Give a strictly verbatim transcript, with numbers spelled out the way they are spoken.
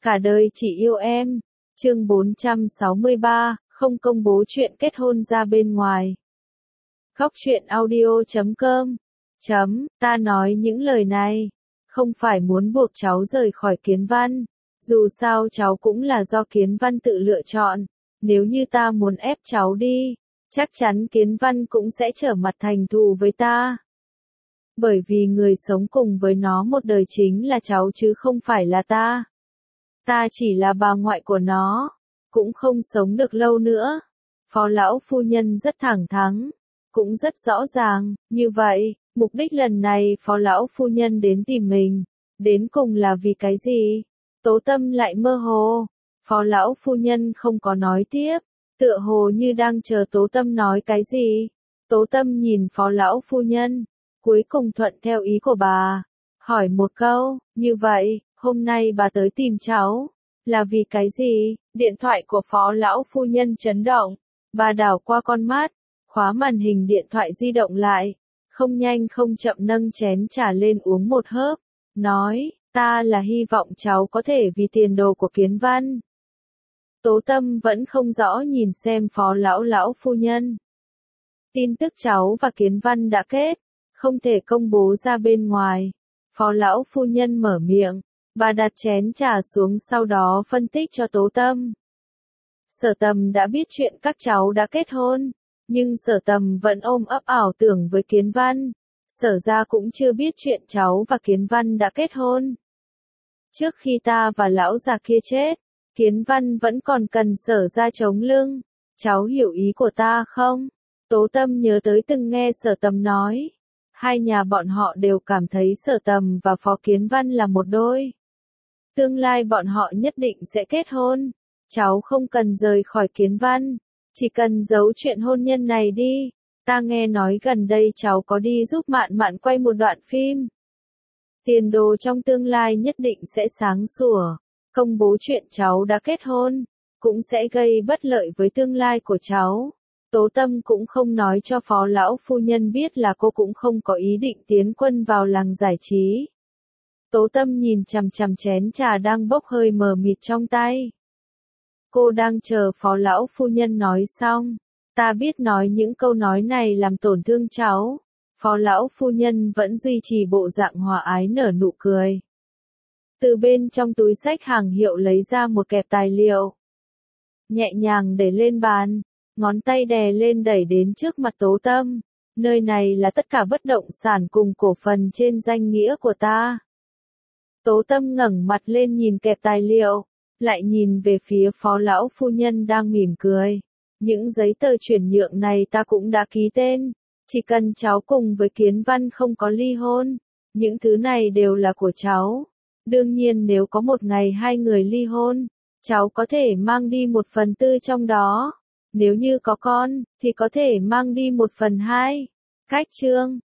Cả đời chỉ yêu em. Chương bốn trăm sáu mươi ba, không công bố chuyện kết hôn ra bên ngoài. Góc truyện audio chấm com. Chấm, ta nói những lời này, không phải muốn buộc cháu rời khỏi Kiến Văn. Dù sao cháu cũng là do Kiến Văn tự lựa chọn. Nếu như ta muốn ép cháu đi, chắc chắn Kiến Văn cũng sẽ trở mặt thành thù với ta. Bởi vì người sống cùng với nó một đời chính là cháu chứ không phải là ta. Ta chỉ là bà ngoại của nó, cũng không sống được lâu nữa. Phó lão phu nhân rất thẳng thắn, cũng rất rõ ràng. Như vậy, mục đích lần này phó lão phu nhân đến tìm mình, đến cùng là vì cái gì? Tố Tâm lại mơ hồ. Phó lão phu nhân không có nói tiếp, tựa hồ như đang chờ Tố Tâm nói cái gì. Tố Tâm nhìn phó lão phu nhân, cuối cùng thuận theo ý của bà, hỏi một câu, như vậy, hôm nay bà tới tìm cháu, là vì cái gì? Điện thoại của phó lão phu nhân chấn động, bà đảo qua con mắt, khóa màn hình điện thoại di động lại, không nhanh không chậm nâng chén trà lên uống một hớp, nói, ta là hy vọng cháu có thể vì tiền đồ của Kiến Văn. Tố Tâm vẫn không rõ nhìn xem phó lão lão phu nhân. Tin tức cháu và Kiến Văn đã kết, không thể công bố ra bên ngoài. Phó lão phu nhân mở miệng, bà đặt chén trà xuống sau đó phân tích cho Tố Tâm. Sở Tầm đã biết chuyện các cháu đã kết hôn, nhưng Sở Tầm vẫn ôm ấp ảo tưởng với Kiến Văn. Sở gia cũng chưa biết chuyện cháu và Kiến Văn đã kết hôn. Trước khi ta và lão già kia chết, Kiến Văn vẫn còn cần Sở gia chống lưng. Cháu hiểu ý của ta không? Tố Tâm nhớ tới từng nghe Sở Tầm nói. Hai nhà bọn họ đều cảm thấy Sở Tầm và Phó Kiến Văn là một đôi. Tương lai bọn họ nhất định sẽ kết hôn. Cháu không cần rời khỏi Kiến Văn, chỉ cần giấu chuyện hôn nhân này đi. Ta nghe nói gần đây cháu có đi giúp Mạn Mạn quay một đoạn phim. Tiền đồ trong tương lai nhất định sẽ sáng sủa. Công bố chuyện cháu đã kết hôn, cũng sẽ gây bất lợi với tương lai của cháu. Tố Tâm cũng không nói cho phó lão phu nhân biết là cô cũng không có ý định tiến quân vào làng giải trí. Tố Tâm nhìn chằm chằm chén trà đang bốc hơi mờ mịt trong tay. Cô đang chờ phó lão phu nhân nói xong. Ta biết nói những câu nói này làm tổn thương cháu. Phó lão phu nhân vẫn duy trì bộ dạng hòa ái nở nụ cười. Từ bên trong túi xách hàng hiệu lấy ra một kẹp tài liệu. Nhẹ nhàng để lên bàn, ngón tay đè lên đẩy đến trước mặt Tố Tâm. Nơi này là tất cả bất động sản cùng cổ phần trên danh nghĩa của ta. Tố Tâm ngẩng mặt lên nhìn kẹp tài liệu, lại nhìn về phía phó lão phu nhân đang mỉm cười. Những giấy tờ chuyển nhượng này ta cũng đã ký tên, chỉ cần cháu cùng với Kiến Văn không có ly hôn, những thứ này đều là của cháu. Đương nhiên nếu có một ngày hai người ly hôn, cháu có thể mang đi một phần tư trong đó. Nếu như có con, thì có thể mang đi một phần hai. Cách chương.